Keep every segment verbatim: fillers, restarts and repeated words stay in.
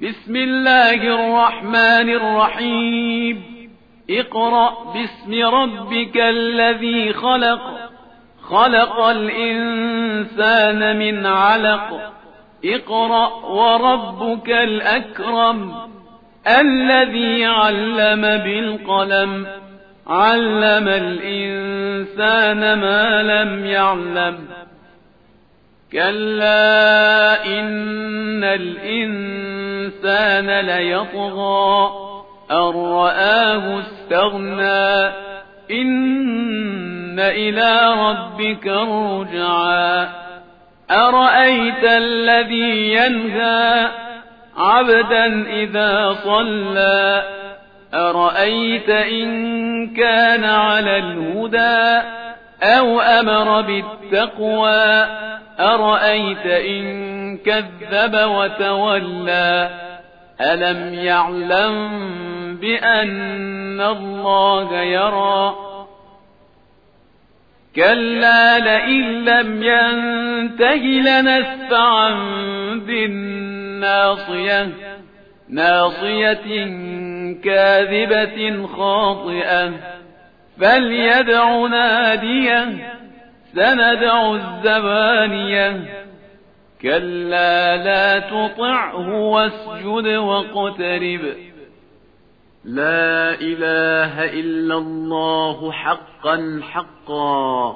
بسم الله الرحمن الرحيم اقرأ باسم ربك الذي خلق خلق الإنسان من علق اقرأ وربك الأكرم الذي علم بالقلم علم الإنسان ما لم يعلم كلا إن الإنسان ليطغى أن رآه استغنى إن إلى ربك الرجعى أرأيت الذي ينهى عبدا إذا صلى أرأيت إن كان على الهدى أو أمر بالتقوى أرأيت إن كذب وتولى ألم يعلم بأن الله يرى كلا لئن لم ينته لنسفعا بالناصية ناصية كاذبة خاطئة فليدع ناديه سندع الزبانية كلا لا تطعه واسجد واقترب لا إله إلا الله حقا حقا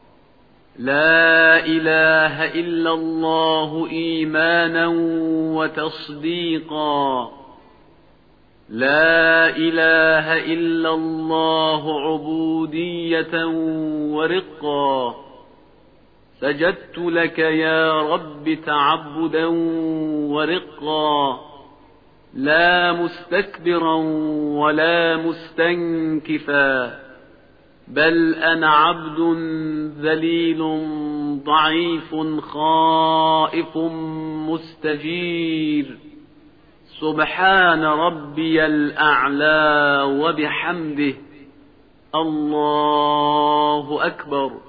لا إله إلا الله إيمانا وتصديقا لا إله إلا الله عبودية ورقا سجدت لك يا رب تعبدا ورقا لا مستكبرا ولا مستنكفا بل أنا عبد ذليل ضعيف خائف مستجير سبحان ربي الأعلى وبحمده الله أكبر.